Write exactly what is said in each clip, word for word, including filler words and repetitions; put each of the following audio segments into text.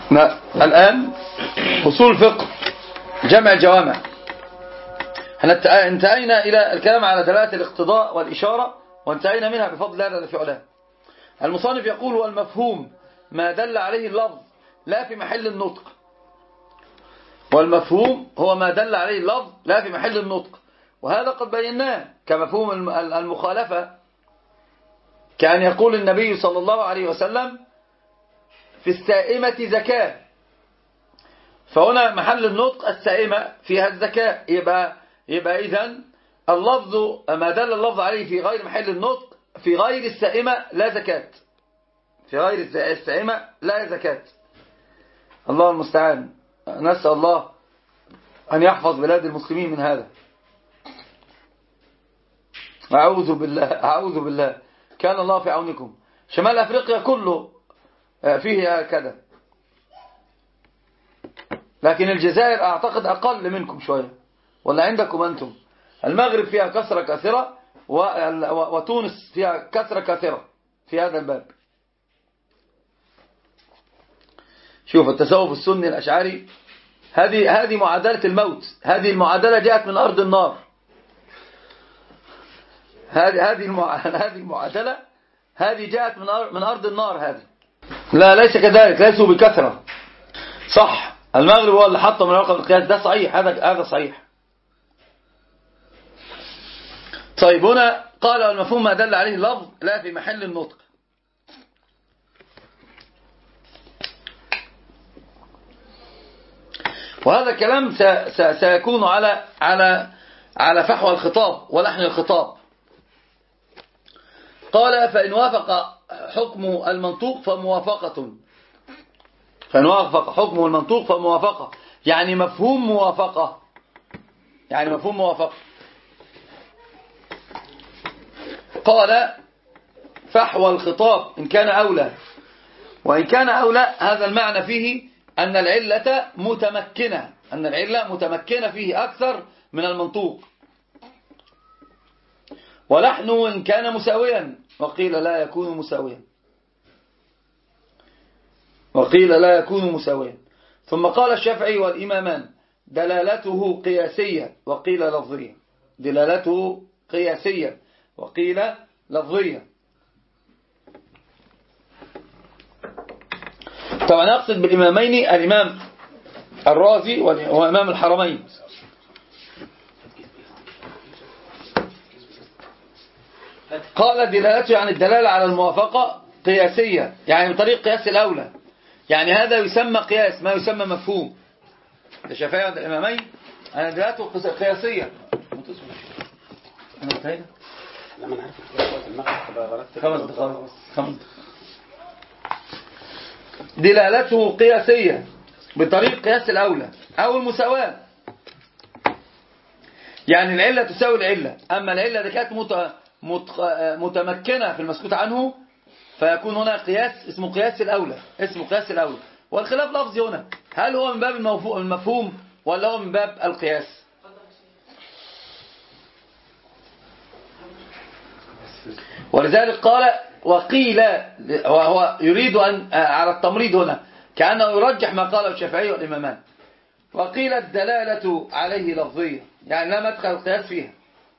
الآن أصول فقه جمع الجوامع. انتهينا إلى الكلام على دلالة الاقتضاء والإشارة، وانتهينا منها بفضل الله في علاه. المصنف يقول: والمفهوم ما دل عليه اللفظ لا في محل النطق. والمفهوم هو ما دل عليه اللفظ لا في محل النطق، وهذا قد بيناه كمفهوم المخالفة، كأن يقول النبي صلى الله عليه وسلم: في السائمة زكاة، فهنا محل النطق السائمة فيها الزكاة، يبقى يبقى إذن اللفظ ما دل اللفظ عليه في غير محل النطق في غير السائمة لا زكاة، في غير السائمة لا زكاة. الله المستعان، نسأل الله أن يحفظ بلاد المسلمين من هذا. أعوذ بالله أعوذ بالله كان الله في عونكم. شمال أفريقيا كله فيه هكذا، لكن الجزائر أعتقد أقل منكم شوية، ولا عندكم أنتم؟ المغرب فيها كثرة كثيرة، وتونس فيها كثرة كثيرة في هذا الباب. شوف التصوف السني الأشعري، هذه هذه معادلة الموت، هذه المعادلة جاءت من أرض النار. هذه هذه هذه المعادلة هذه جاءت من من أرض النار. هذه لا ليس كذلك، ليسوا بكثرة. صح، المغرب هو اللي حطه من رقم القياس، ده صحيح، هذا هذا صحيح. طيب هنا قال: المفهوم ما دل عليه اللفظ لا في محل النطق. وهذا الكلام سيكون على على على فحوى الخطاب ولحن الخطاب. قال: فإن وافق حكم المنطوق فموافقة. فإن وافق حكم المنطوق فموافقة، يعني مفهوم موافقة، يعني مفهوم موافقة. قال: فحوى الخطاب إن كان أولى. وإن كان أولى هذا المعنى فيه أن العلة متمكنة، أن العلة متمكنة فيه أكثر من المنطوق. ولحنه إن كان مساويا، وقيل لا يكون مساويا، وقيل لا يكون مساويا. ثم قال الشافعي والإمامان: دلالته قياسية وقيل لفظية. دلالته قياسية وقيل لفظية. طبعا نقصد بالإمامين الإمام الرازي وإمام الحرمين. قال: دلالته يعني الدلالة على الموافقة قياسية، يعني بطريق قياس الأولى، يعني هذا يسمى قياس ما يسمى مفهوم. الشافعي عند الإمامين أنا دلالته قياسية. لما نعرف المغرب خمس دقائق خمس. دلالته قياسية بطريق قياس الأولى أو المساواة، يعني العلة تساوي العلة. أما العلة إذا كانت متمكنة في المسكوت عنه فيكون هنا قياس اسمه قياس الأولى، اسمه قياس الأولى. والخلاف لفظي هنا، هل هو من باب المفهوم ولا هو من باب القياس؟ ولذلك قال: وقيل، وهو يريد أن على التمريض هنا، كأنه يرجح ما قاله الشافعي والإمامان. وقيل الدلالة عليه لفظية، يعني لا مدخل القياس فيها.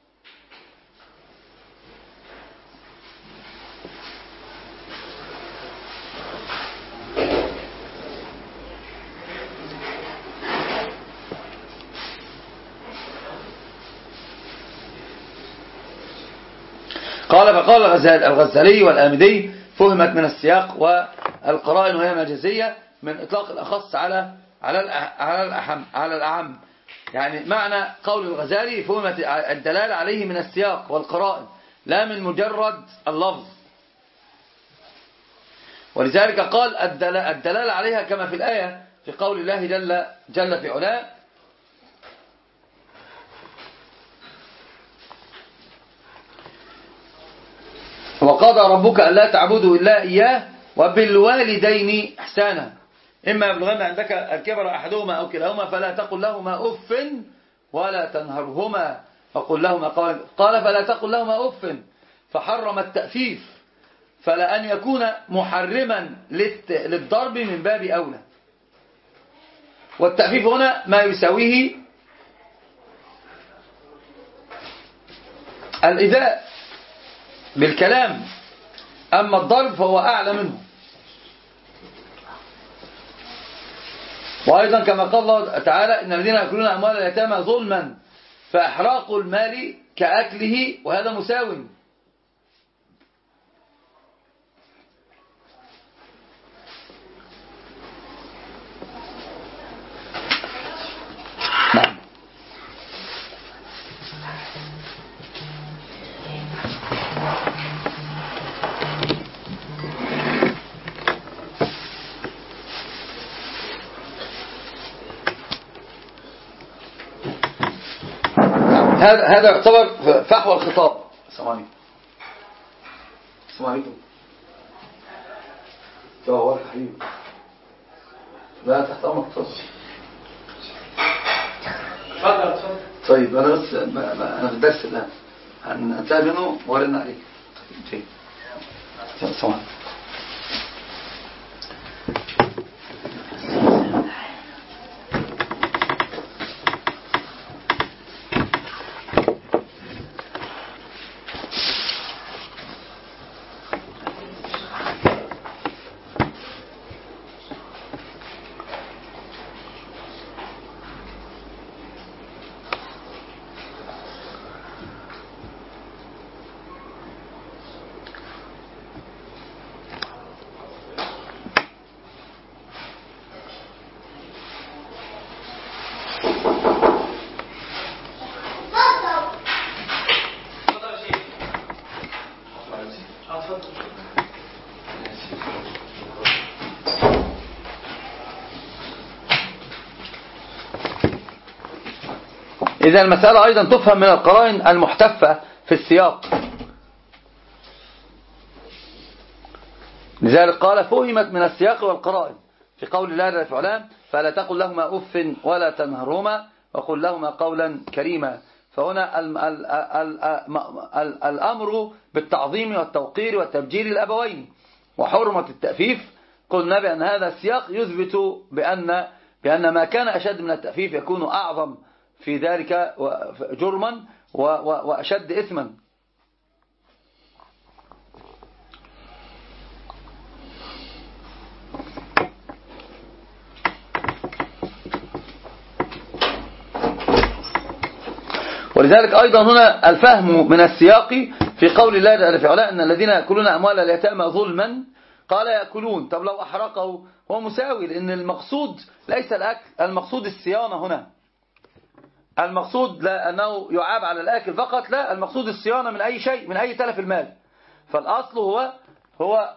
قال: فقال الغزالي والآمدي: فهمت من السياق والقرائن وهي مجازية من إطلاق الأخص على على على الأحم على الأعم. يعني معنى قول الغزالي: فهمت الدلالة عليه من السياق والقرائن لا من مجرد اللفظ. ولذلك قال: الدلالة عليها كما في الآية في قول الله جل جل في علاه: وقضى ربك ألا تعبدوا إلا إياه وبالوالدين إحسانا إما يبلغن عندك الكبر أحدهما أو كلاهما فلا تقل لهما أف ولا تنهرهما وقل لهما قال قال فلا تقل لهما أف، فحرم التأفيف، فلا أن يكون محرما للضرب من باب أولى. والتأفيف هنا ما يساويه الإيذاء بالكلام، أما الضرب فهو أعلى منه. وأيضا كما قال الله تعالى إن الذين يأكلون أموال اليتامى ظلما فإحراق المال كأكله، وهذا مساو. هذا هذا يعتبر فحوى الخطاب. السلام عليكم. السلام عليكم. جوابك حبيبي. لا تحت امرك اتفضل. اتفضل اتفضل. طيب انا بس انا في الدرس الان هنتلاقى منه ورنا عليك. طيب. السلام عليكم. إذا المسألة أيضا تفهم من القرائن المحتفة في السياق، لذلك قال فهمت من السياق والقرائن في قول الله جل وعلا فلا تقل لهما أف ولا تنهرهما وقل لهما قولا كريما. فهنا الأمر بالتعظيم والتوقير والتبجيل الأبوين وحرمة التأفيف. قلنا بأن هذا السياق يثبت بأن بأن ما كان أشد من التأفيف يكون أعظم في ذلك جرما وأشد إثما. ولذلك أيضا هنا الفهم من السياق في قول الله جل وعلا أن الذين يأكلون أموال اليتامى ظلما، قال يأكلون. طب لو أحرقه هو مساوي، لأن المقصود ليس الأكل، المقصود الصيانة هنا. المقصود لا أنه يعاب على الأكل فقط، لا، المقصود الصيانة من أي شيء، من أي تلف المال. فالأصل هو هو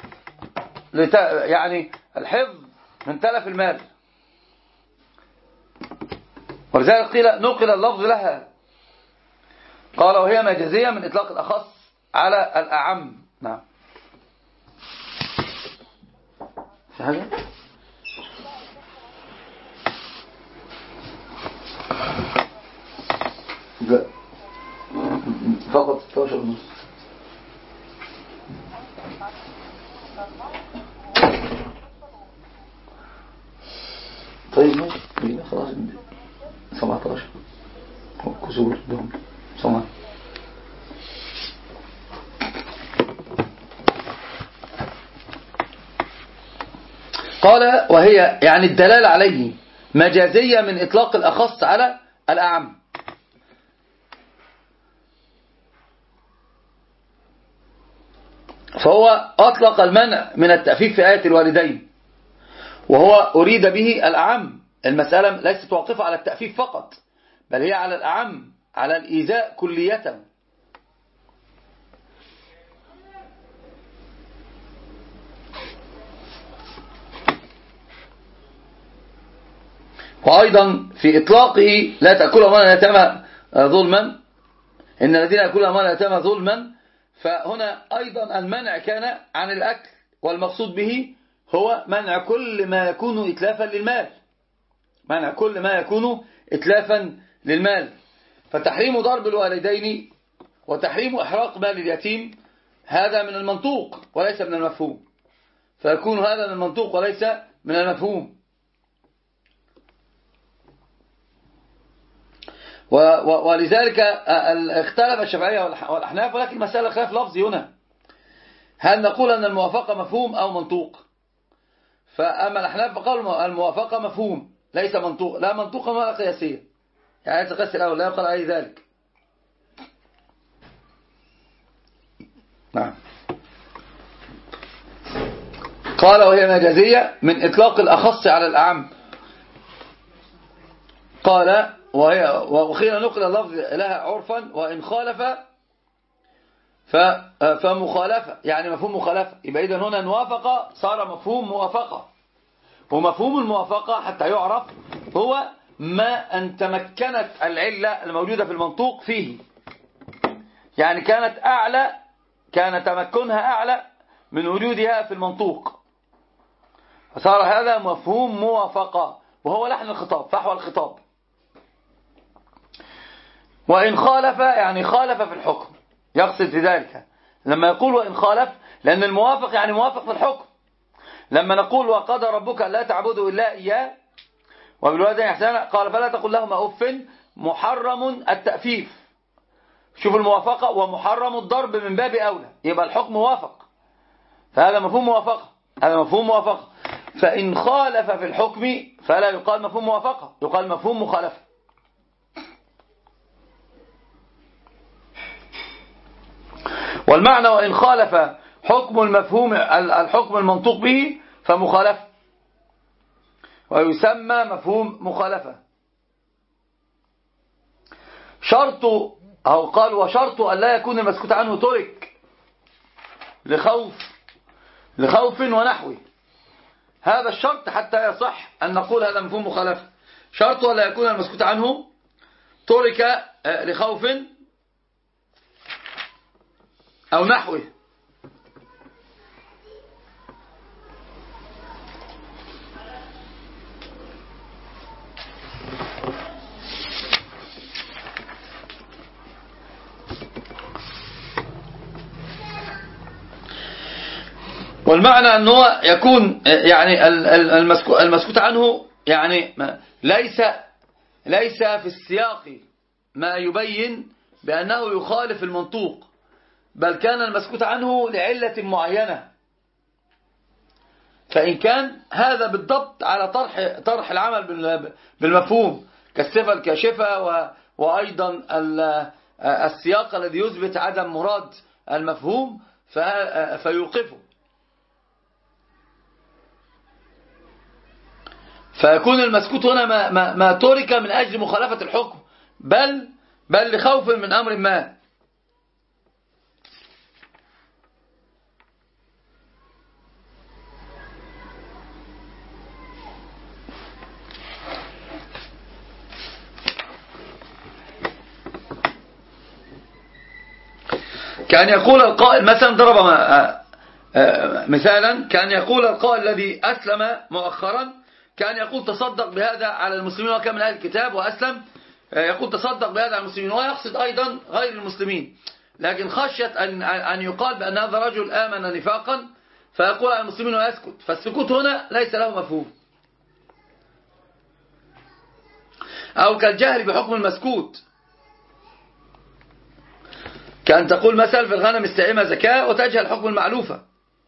يعني الحفظ من تلف المال. ولذلك قيل نقل اللفظ لها، قال وهي مجازية من إطلاق الأخص على الأعم. نعم. في حاجة؟ لا فقط ستاشر ونص. طيب ماشي خلاص سبعتاشر كسور دهم سمع. قال وهي يعني الدلالة عليه مجازية من إطلاق الأخص على الأعم. فهو أطلق المنع من التأفيف في آية الوالدين، وهو أريد به الأعم. المسألة ليست واقفة على التأفيف فقط، بل هي على الأعم، على الإيذاء كلية. وأيضا في إطلاقه لا تأكل أموال اليتامى ظلما، إن الذين يأكلون أموال اليتامى ظلما، فهنا أيضا المنع كان عن الأكل، والمقصود به هو منع كل ما يكون إتلافا للمال، منع كل ما يكون إتلافا للمال. فتحريم ضرب الوالدين وتحريم إحراق مال اليتيم هذا من المنطوق وليس من المفهوم، فيكون هذا من المنطوق وليس من المفهوم. ولذلك اختلف الشافعية والأحناف، ولكن مسألة خلاف لفظي هنا، هل نقول أن الموافقة مفهوم أو منطوق؟ فأما الأحناف فقالوا الموافقة مفهوم ليس منطوق، لا منطوقا ولا قياسيا، يعني تقيس الأول لا يقال أي ذلك. نعم. قال وهي مجازية من إطلاق الأخص على الأعم. قال وهي وخير نقل اللفظ لها عرفا وإن خالف فمخالفة، يعني مفهوم مخالفة. يبقى إذن هنا موافقة صار مفهوم موافقة، ومفهوم الموافقة حتى يعرف هو ما أن تمكنت العلة الموجودة في المنطوق فيه، يعني كانت أعلى، كان تمكنها أعلى من وجودها في المنطوق، فصار هذا مفهوم موافقة، وهو لحن الخطاب فحوى الخطاب. وإن خالف يعني خالف في الحكم، يقصد في ذلك لما يقول وإن خالف، لأن الموافق يعني موافق في الحكم. لما نقول وقضى ربك لا تعبدوا إلا إياه وبالوالدين إحسانا، قال فلا تقل لهما أف، محرم التأفيف. شوف الموافقة، ومحرم الضرب من باب أولى، يبقى الحكم موافق، فهذا مفهوم موافقة، هذا مفهوم موافقة. فإن خالف في الحكم فلا يقال مفهوم موافقة، يقال مفهوم مخالفة. والمعنى وإن خالف حكم المفهوم الحكم المنطوق به فمخالفة، ويسمى مفهوم مخالفة. شرط أو قال وشرط أن لا يكون المسكوت عنه ترك لخوف لخوف ونحوه. هذا الشرط حتى يصح أن نقول هذا مفهوم مخالفة. شرط أن لا يكون المسكوت عنه ترك لخوف أو نحوه. والمعنى أنه يكون يعني المسكوت عنه يعني ليس ليس في السياق ما يبين بأنه يخالف المنطوق، بل كان المسكوت عنه لعلة معينة. فإن كان هذا بالضبط على طرح طرح العمل بالمفهوم كالصفة الكاشفة، وأيضا السياق الذي يثبت عدم مراد المفهوم فيوقفه، فيكون المسكوت هنا ما, ما, ما ترك من أجل مخالفة الحكم، بل بل لخوف من أمر ما. كان يقول القائل مثلا، ضرب مثالا، كان يقول القائل الذي أسلم مؤخرا كان يقول تصدق بهذا على المسلمين، وكان من أهل الكتاب وأسلم، يقول تصدق بهذا على المسلمين، ويقصد أيضا غير المسلمين، لكن خشيت أن أن يقال بأن هذا رجل آمن نفاقا فيقول على المسلمين ويسكت، فالسكوت هنا ليس له مفهوم. أو كالجهل بحكم المسكوت، كأن تقول مثلا في الغنم السائمة زكاة وتجهل حكم المعلوفة.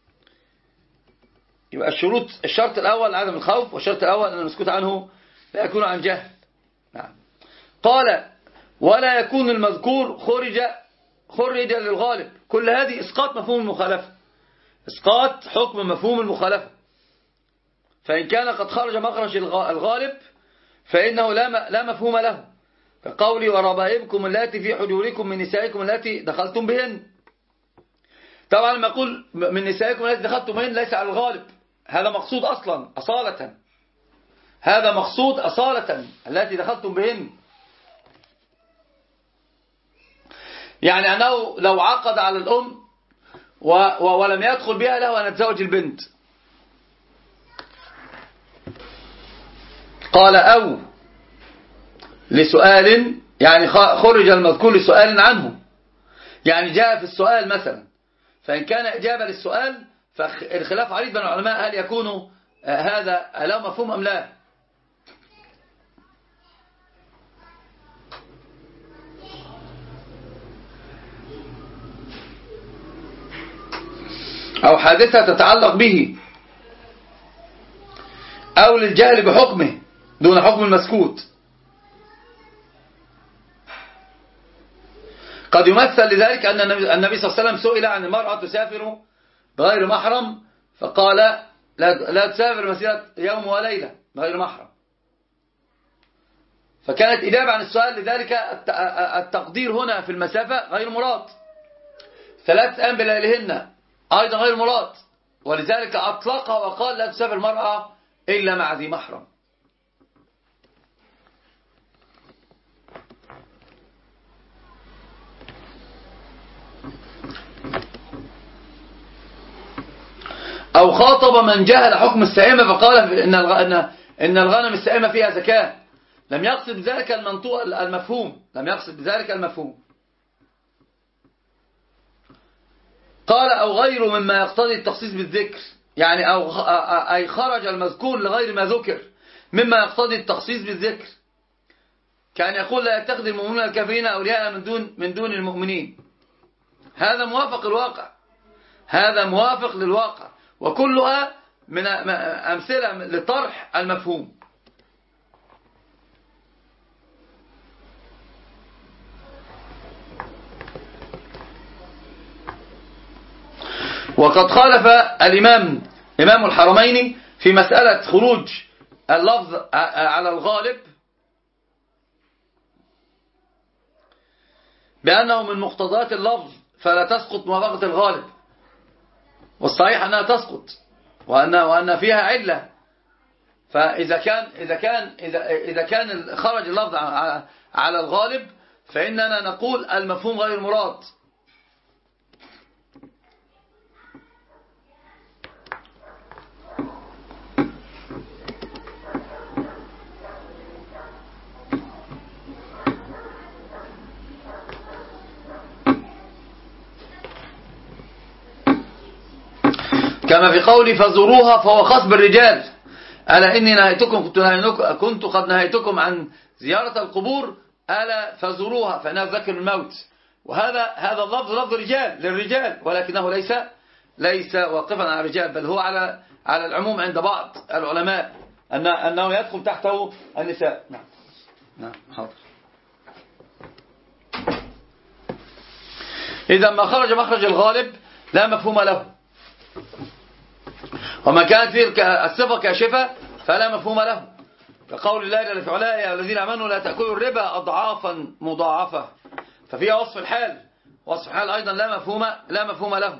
يبقى الشروط، الشرط الأول عدم الخوف، والشرط الأول أن المسكوت عنه لا يكون عن جهل. نعم. قال ولا يكون المذكور خرج خرج للغالب. كل هذه إسقاط مفهوم المخالفة، إسقاط حكم مفهوم المخالفة. فإن كان قد خرج مخرج الغالب فإنه لا لا مفهوم له، كقولي وربائبكم اللاتي في حجوركم من نسائكم اللاتي دخلتم بهن. طبعا لما أقول من نسائكم التي دخلتم بهن ليس على الغالب، هذا مقصود أصلا أصالة، هذا مقصود أصالة التي دخلتم بهن، يعني أنه لو عقد على الأم ولم يدخل بها له أن يتزوج البنت. قال أو لسؤال، يعني خرج المذكور لسؤال عنه، يعني جاء في السؤال مثلا، فإن كان إجابة للسؤال فالخلاف عريض بين العلماء هل يكون هذا له مفهوم أم لا. أو حادثة تتعلق به أو للجهل بحكمه دون حكم المسكوت. قد يمثل لذلك أن النبي صلى الله عليه وسلم سئل عن المرأة تسافر بغير محرم فقال لا تسافر مسيرة يوم وليلة بغير محرم، فكانت إجابة عن السؤال لذلك التقدير هنا في المسافة غير مراد، ثلاث أيام بلياليهن أيضا غير مراد، ولذلك أطلقها وقال لا تسافر المرأة إلا مع ذي محرم. أو خاطب من جهل حكم السائمة فقال إن إن الغنم السائمة فيها زكاة، لم يقصد بذلك المنطوق المفهوم، لم يقصد بذلك المفهوم. قال أو غيره مما يقتضي التخصيص بالذكر، يعني أو أي خرج المذكور لغير ما ذكر مما يقتضي التخصيص بالذكر، كان يقول لا يتخذ المؤمنون الكافرين أولياء من دون من دون المؤمنين. هذا موافق الواقع، هذا موافق للواقع، وكلها من أمثلة لطرح المفهوم. وقد خالف الإمام إمام الحرمين في مسألة خروج اللفظ على الغالب بأنه من مقتضيات اللفظ فلا تسقط موافقة الغالب، والصحيح أنها تسقط وأن وأن فيها علة. فإذا كان إذا كان إذا إذا كان خرج اللفظ على الغالب فإننا نقول المفهوم غير مراد. كما في قولي فزوروها فهو خاص بالرجال، ألا إني نهيتكم كنت, كنت قد نهيتكم عن زيارة القبور ألا فزوروها فإنها تذكر الموت. وهذا هذا اللفظ لفظ رجال للرجال، ولكنه ليس ليس واقفا على الرجال، بل هو على على العموم عند بعض العلماء أن أنه يدخل تحته النساء. نعم نعم حاضر. إذا ما خرج مخرج الغالب لا مفهوم له، وما كانت فيه الصفة كاشفة فلا مفهوم له، كقول الله جل في علاه يا الذين آمنوا لا تأكلوا الربا أضعافا مضاعفة، ففيها وصف الحال، وصف الحال أيضا لا مفهوم لا مفهوم له.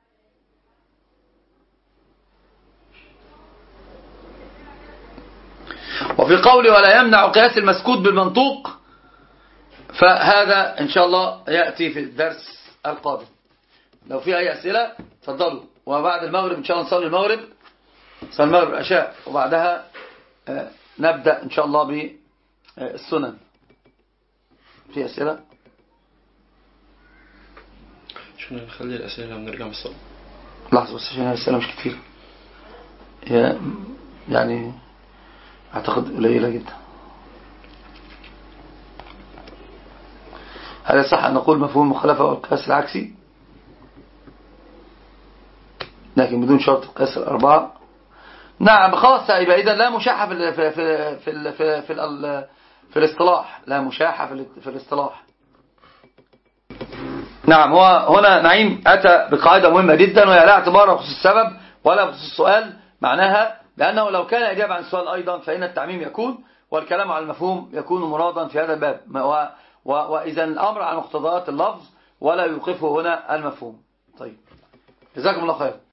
وفي قوله ولا يمنع قياس المسكوت بالمنطوق، فهذا إن شاء الله يأتي في الدرس القادم. لو في أي أسئلة تفضلوا، وبعد المغرب إن شاء الله نصلي المغرب صلي المغرب العشاء، وبعدها نبدأ إن شاء الله بالسنن. في أسئلة؟ شو نخلي الأسئلة لما نرجع من الصلاة؟ لحظة بس عشان الأسئلة مش كتير، يعني أعتقد قليلة جدا. هل يصح أن نقول مفهوم المخالفة والقياس العكسي لكن بدون شرط القياس الأربعة؟ نعم خلاص، يبقى إذا لا مشاحة في في في في في, في, في الاصطلاح، لا مشاحة في, في الاصطلاح. نعم، هو هنا نعيم أتى بقاعدة مهمة جدا، وهي لا اعتبار بخصوص السبب ولا بخصوص السؤال، معناها لأنه لو كان إجابة عن السؤال أيضا فإن التعميم يكون والكلام على المفهوم يكون مرادا في هذا الباب، وإذا الأمر عن مقتضيات اللفظ ولا يوقفه هنا المفهوم. طيب، جزاكم الله خير.